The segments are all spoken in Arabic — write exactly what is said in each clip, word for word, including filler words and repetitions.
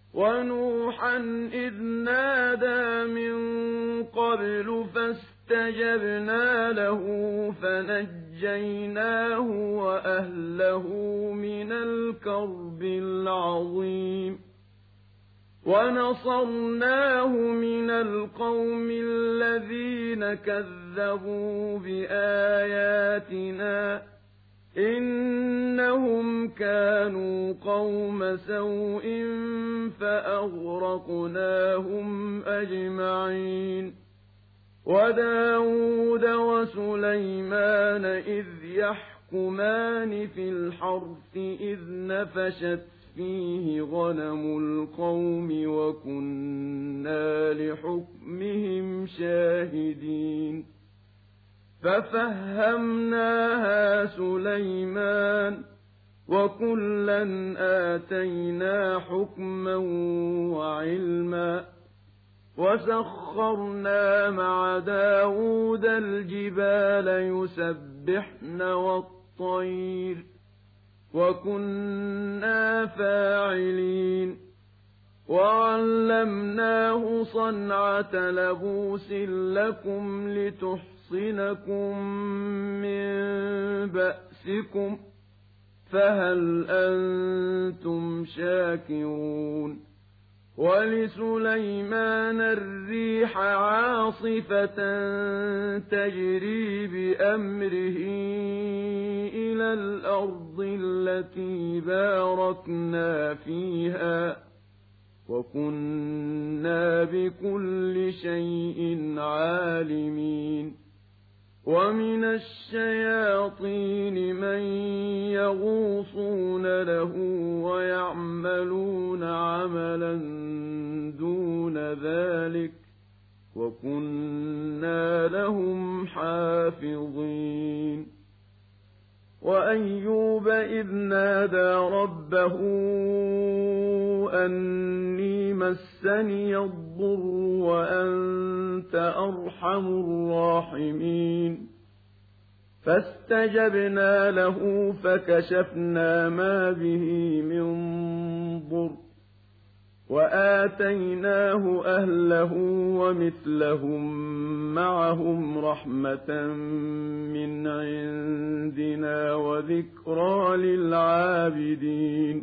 وَنُوحًا إِذْ نَادَىٰ مِن قَبْلُ فَاسْتَجَبْنَا لَهُ فَنَجَّيْنَاهُ وَأَهْلَهُ مِنَ الْكَرْبِ الْعَظِيمِ وَنَصَرْنَاهُ مِنَ الْقَوْمِ الَّذِينَ كَذَّبُوا بِآيَاتِنَا إِنَّهُمْ كَانُوا قَوْمَ سَوْءٍ فَأَغْرَقْنَاهُمْ أَجْمَعِينَ وَدَاوُودَ وَسُلَيْمَانَ إِذْ يَحْكُمَانِ فِي الْحَرْثِ إِذْ نَفَشَتْ فِيهِ غَنَمُ الْقَوْمِ وَكُنَّا لِحُكْمِهِمْ شَاهِدِينَ فَفَهَّمْنَاهَا سُلَيْمَانَ وَكُلًّا آتَيْنَا حُكْمًا وَعِلْمًا وَسَخَّرْنَا مَعَ دَاوُودَ الْجِبَالَ يُسَبِّحْنَ وَالطَّيْرَ وَكُنَّا فَاعِلِينَ وَعَلَّمْنَاهُ صَنْعَةَ لَبُوسٍ لَّكُمْ لِتُحْصِنَكُم مِّن بَأْسِكُمْ فَهَلْ أَنتُمْ شَاكِرُونَ وَلِسُلَيْمَانَ الرِّيحَ عَاصِفَةً تَجْرِي بِأَمْرِهِ إِلَى الْأَرْضِ الَّتِي بَارَكْنَا فِيهَا وَكُنَّا بِكُلِّ شَيْءٍ عَالِمِينَ وَمِنَ الشَّيَاطِينِ مَن يَغُوصُونَ لَهُ وَيَعْمَلُونَ عَمَلًا دُونَ ذَلِكَ وَكُنَّا لَهُمْ حَافِظِينَ وَأَيُّوبَ إِذْ نَادَىٰ رَبَّهُ أَنِّي مَسَّنِيَ الضُّرُّ وَأَنتَ أَرْحَمُ الرَّاحِمِينَ فَاسْتَجَبْنَا لَهُ فَكَشَفْنَا مَا بِهِ مِن ضُرٍّ وَآتَيْنَاهُ أَهْلَهُ وَمِثْلَهُم مَّعَهُمْ رَحْمَةً مِّنْ عِندِنَا وَذِكْرَىٰ لِلْعَابِدِينَ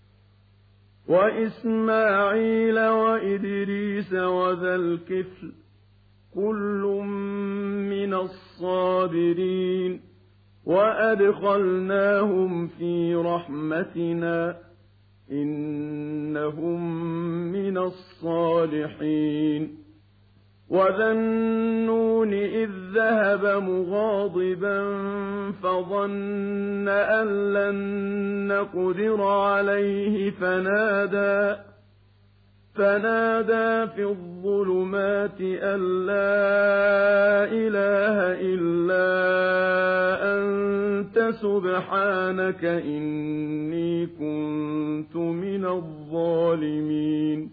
وَإِسْمَاعِيلَ وَإِدْرِيسَ وَذَا الْكِفْلِ كُلٌّ مِّنَ الصَّابِرِينَ وَأَدْخَلْنَاهُمْ فِي رَحْمَتِنَا إِنَّهُم مِّنَ الصَّالِحِينَ وَذَا النُّونِ إِذ ذَّهَبَ مُغَاضِبًا فَظَنَّ أَن لَّن نَّقْدِرَ عَلَيْهِ فَنَادَىٰ فَنَادَىٰ فِي الظُّلُمَاتِ أَن لَّا إِلَٰهَ إِلَّا أَنتَ سُبْحَانَكَ إِنِّي كُنتُ مِنَ الظَّالِمِينَ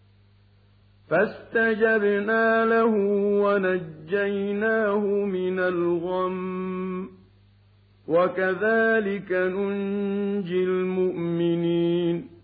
فَاسْتَجَبْنَا لَهُ وَنَجَّيْنَاهُ مِنَ الْغَمِّ وَكَذَٰلِكَ نُنجِي الْمُؤْمِنِينَ